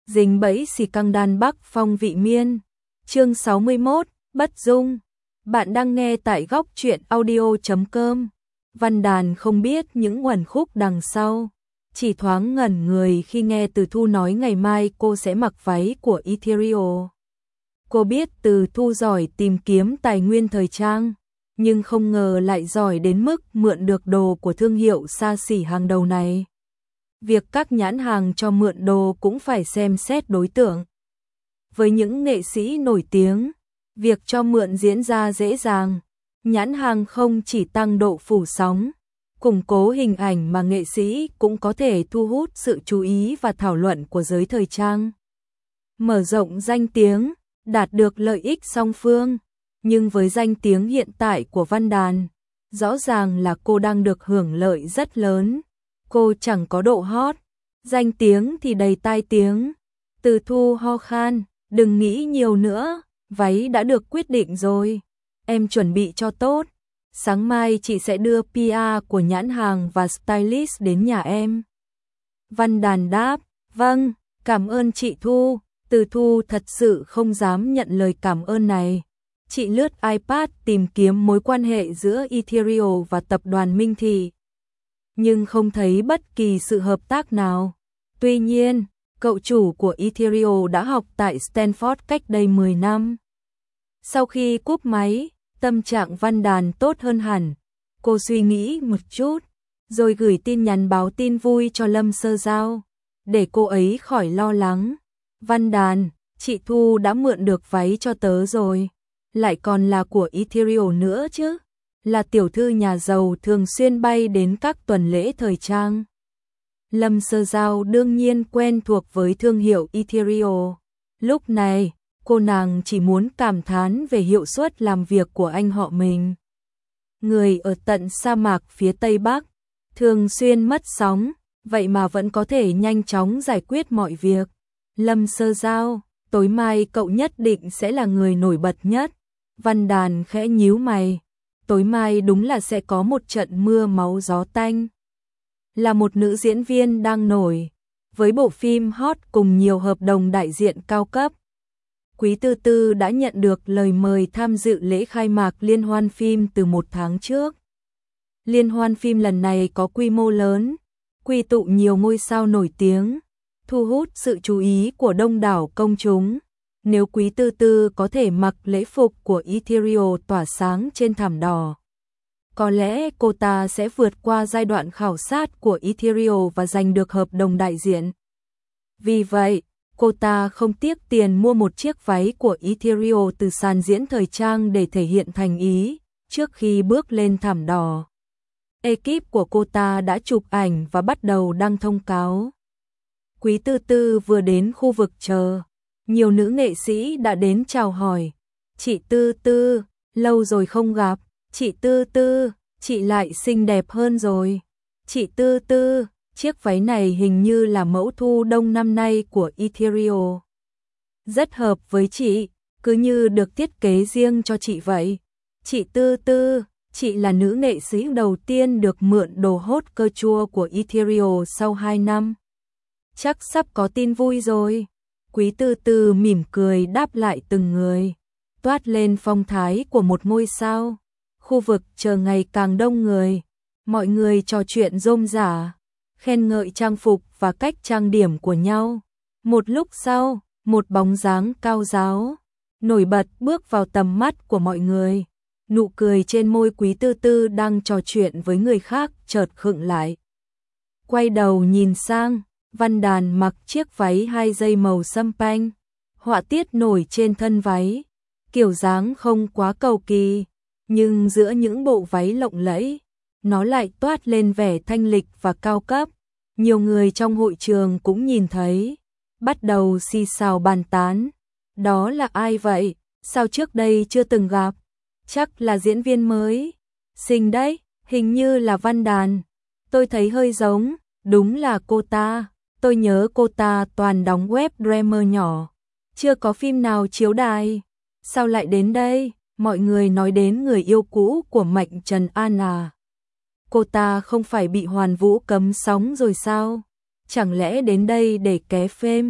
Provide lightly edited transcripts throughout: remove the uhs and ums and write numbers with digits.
dính bẫy xì căng đan Bắc Phong Vị Miên. Chương 61, Bất Dung. Bạn đang nghe tại góc truyện audio.com. Văn Đàn không biết những uẩn khúc đằng sau, chỉ thoáng ngẩn người khi nghe Từ Thu nói ngày mai cô sẽ mặc váy của Ethereal. Cô biết Từ Thu giỏi tìm kiếm tài nguyên thời trang, nhưng không ngờ lại giỏi đến mức mượn được đồ của thương hiệu xa xỉ hàng đầu này. Việc các nhãn hàng cho mượn đồ cũng phải xem xét đối tượng. Với những nghệ sĩ nổi tiếng, việc cho mượn diễn ra dễ dàng. Nhãn hàng không chỉ tăng độ phủ sóng, củng cố hình ảnh mà nghệ sĩ cũng có thể thu hút sự chú ý và thảo luận của giới thời trang. Mở rộng danh tiếng, đạt được lợi ích song phương. Nhưng với danh tiếng hiện tại của Văn Đàn, rõ ràng là cô đang được hưởng lợi rất lớn. Cô chẳng có độ hot, danh tiếng thì đầy tai tiếng. Từ Thu ho khan, đừng nghĩ nhiều nữa, váy đã được quyết định rồi. Em chuẩn bị cho tốt, sáng mai chị sẽ đưa PR của nhãn hàng và stylist đến nhà em. Văn Đàn đáp, vâng, cảm ơn chị Thu. Từ Thu thật sự không dám nhận lời cảm ơn này. Chị lướt iPad tìm kiếm mối quan hệ giữa Ethereal và tập đoàn Minh Thị, nhưng không thấy bất kỳ sự hợp tác nào. Tuy nhiên, cậu chủ của Ethereal đã học tại Stanford cách đây 10 năm. Sau khi cúp máy, tâm trạng Văn Đàn tốt hơn hẳn. Cô suy nghĩ một chút, rồi gửi tin nhắn báo tin vui cho Lâm Sơ Giao, để cô ấy khỏi lo lắng. Văn Đàn, chị Thu đã mượn được váy cho tớ rồi, lại còn là của Ethereal nữa chứ. Là tiểu thư nhà giàu thường xuyên bay đến các tuần lễ thời trang. Lâm Sơ Giao đương nhiên quen thuộc với thương hiệu Ethereal. Lúc này, cô nàng chỉ muốn cảm thán về hiệu suất làm việc của anh họ mình. Người ở tận sa mạc phía Tây Bắc, thường xuyên mất sóng, vậy mà vẫn có thể nhanh chóng giải quyết mọi việc. Lâm Sơ Giao, tối mai cậu nhất định sẽ là người nổi bật nhất. Văn Đàn khẽ nhíu mày. Tối mai đúng là sẽ có một trận mưa máu gió tanh. Là một nữ diễn viên đang nổi, với bộ phim hot cùng nhiều hợp đồng đại diện cao cấp, Quý Tư Tư đã nhận được lời mời tham dự lễ khai mạc liên hoan phim từ 1 tháng trước. Liên hoan phim lần này có quy mô lớn, quy tụ nhiều ngôi sao nổi tiếng, thu hút sự chú ý của đông đảo công chúng. Nếu Quý Tư Tư có thể mặc lễ phục của Ethereal tỏa sáng trên thảm đỏ, có lẽ cô ta sẽ vượt qua giai đoạn khảo sát của Ethereal và giành được hợp đồng đại diện. Vì vậy, cô ta không tiếc tiền mua một chiếc váy của Ethereal từ sàn diễn thời trang để thể hiện thành ý. Trước khi bước lên thảm đỏ, ekip của cô ta đã chụp ảnh và bắt đầu đăng thông cáo. Quý Tư Tư vừa đến khu vực chờ, nhiều nữ nghệ sĩ đã đến chào hỏi. Chị Tư Tư, lâu rồi không gặp. Chị Tư Tư, chị lại xinh đẹp hơn rồi. Chị Tư Tư, chiếc váy này hình như là mẫu thu đông năm nay của Ethereal. Rất hợp với chị, cứ như được thiết kế riêng cho chị vậy. Chị Tư Tư, chị là nữ nghệ sĩ đầu tiên được mượn đồ hot cơ chua của Ethereal sau 2 năm. Chắc sắp có tin vui rồi. Quý Tư Tư mỉm cười đáp lại từng người, toát lên phong thái của một ngôi sao. Khu vực chờ ngày càng đông người, mọi người trò chuyện rôm rả, khen ngợi trang phục và cách trang điểm của nhau. Một lúc sau, một bóng dáng cao ráo, nổi bật bước vào tầm mắt của mọi người. Nụ cười trên môi Quý Tư Tư đang trò chuyện với người khác chợt khựng lại. Quay đầu nhìn sang, Văn Đàn mặc chiếc váy 2 dây màu sâm panh, họa tiết nổi trên thân váy, kiểu dáng không quá cầu kỳ, nhưng giữa những bộ váy lộng lẫy, nó lại toát lên vẻ thanh lịch và cao cấp. Nhiều người trong hội trường cũng nhìn thấy, bắt đầu xì xào bàn tán. Đó là ai vậy? Sao trước đây chưa từng gặp? Chắc là diễn viên mới. Xinh đấy, hình như là Văn Đàn. Tôi thấy hơi giống, đúng là cô ta. Tôi nhớ cô ta toàn đóng web drama nhỏ, chưa có phim nào chiếu đài. Sao lại đến đây? Mọi người nói đến người yêu cũ của Mạnh Trần An à? Cô ta không phải bị Hoàn Vũ cấm sóng rồi sao? Chẳng lẽ đến đây để ké phim?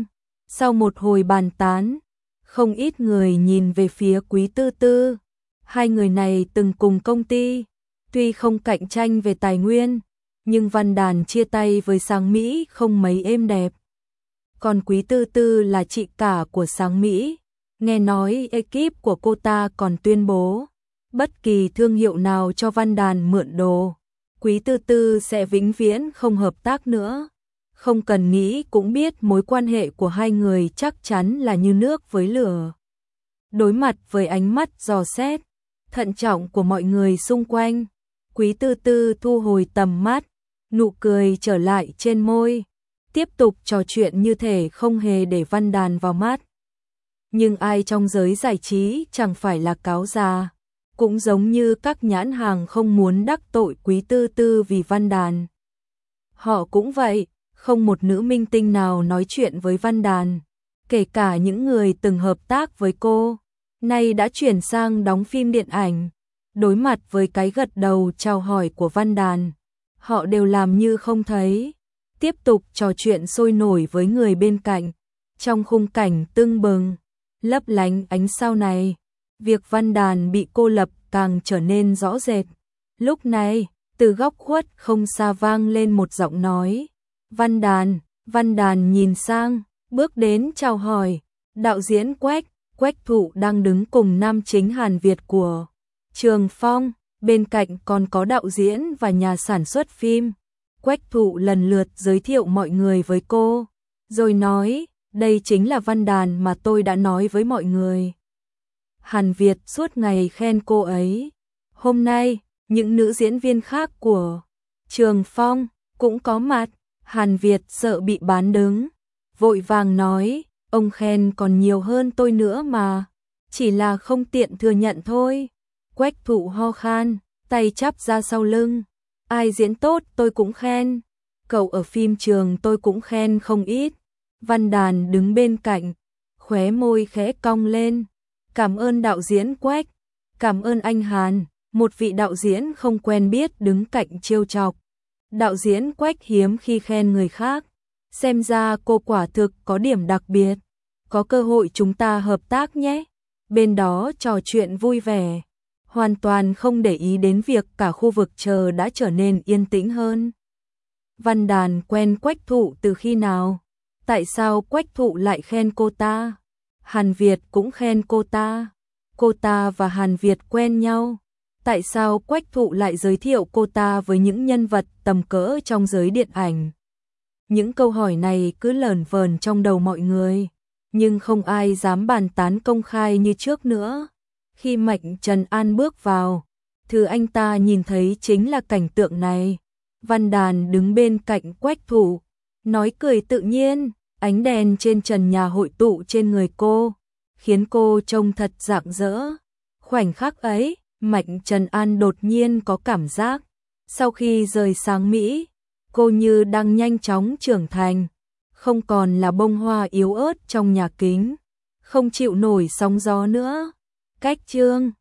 Sau một hồi bàn tán, không ít người nhìn về phía Quý Tư Tư. Hai người này từng cùng công ty, tuy không cạnh tranh về tài nguyên, nhưng Văn Đàn chia tay với Sáng Mỹ không mấy êm đẹp. Còn Quý Tư Tư là chị cả của Sáng Mỹ, nghe nói ekip của cô ta còn tuyên bố, bất kỳ thương hiệu nào cho Văn Đàn mượn đồ, Quý Tư Tư sẽ vĩnh viễn không hợp tác nữa. Không cần nghĩ cũng biết mối quan hệ của hai người chắc chắn là như nước với lửa. Đối mặt với ánh mắt dò xét, thận trọng của mọi người xung quanh, Quý Tư Tư thu hồi tầm mắt, nụ cười trở lại trên môi, tiếp tục trò chuyện như thể không hề để Văn Đàn vào mắt. Nhưng ai trong giới giải trí chẳng phải là cáo già, cũng giống như các nhãn hàng không muốn đắc tội Quý Tư Tư vì Văn Đàn. Họ cũng vậy, không một nữ minh tinh nào nói chuyện với Văn Đàn, kể cả những người từng hợp tác với cô, nay đã chuyển sang đóng phim điện ảnh. Đối mặt với cái gật đầu chào hỏi của Văn Đàn, họ đều làm như không thấy, tiếp tục trò chuyện sôi nổi với người bên cạnh. Trong khung cảnh tưng bừng, lấp lánh ánh sao này, việc Văn Đàn bị cô lập càng trở nên rõ rệt. Lúc này, từ góc khuất không xa vang lên một giọng nói. Văn Đàn nhìn sang, bước đến chào hỏi. Đạo diễn Quách Thụ đang đứng cùng nam chính Hàn Việt của Trường Phong, bên cạnh còn có đạo diễn và nhà sản xuất phim. Quách Thụ lần lượt giới thiệu mọi người với cô, rồi nói, đây chính là Văn Đàn mà tôi đã nói với mọi người. Hàn Việt suốt ngày khen cô ấy. Hôm nay, những nữ diễn viên khác của Trường Phong cũng có mặt. Hàn Việt sợ bị bán đứng, vội vàng nói, ông khen còn nhiều hơn tôi nữa mà, chỉ là không tiện thừa nhận thôi. Quách Thụ ho khan, tay chắp ra sau lưng, ai diễn tốt tôi cũng khen, cậu ở phim trường tôi cũng khen không ít. Văn Đàn đứng bên cạnh, khóe môi khẽ cong lên, cảm ơn đạo diễn Quách, cảm ơn anh Hàn. Một vị đạo diễn không quen biết đứng cạnh trêu chọc. Đạo diễn Quách hiếm khi khen người khác, xem ra cô quả thực có điểm đặc biệt, có cơ hội chúng ta hợp tác nhé. Bên đó trò chuyện vui vẻ, hoàn toàn không để ý đến việc cả khu vực chờ đã trở nên yên tĩnh hơn. Văn Đàn quen Quách Thụ từ khi nào? Tại sao Quách Thụ lại khen cô ta? Hàn Việt cũng khen cô ta và Hàn Việt quen nhau. Tại sao Quách Thụ lại giới thiệu cô ta với những nhân vật tầm cỡ trong giới điện ảnh? Những câu hỏi này cứ lởn vởn trong đầu mọi người, nhưng không ai dám bàn tán công khai như trước nữa. Khi Mạnh Trần An bước vào, thứ anh ta nhìn thấy chính là cảnh tượng này. Văn Đàn đứng bên cạnh Quách Thụ, nói cười tự nhiên, ánh đèn trên trần nhà hội tụ trên người cô, khiến cô trông thật rạng rỡ. Khoảnh khắc ấy, Mạnh Trần An đột nhiên có cảm giác, sau khi rời Sáng Mỹ, cô như đang nhanh chóng trưởng thành, không còn là bông hoa yếu ớt trong nhà kính, không chịu nổi sóng gió nữa. Cách chương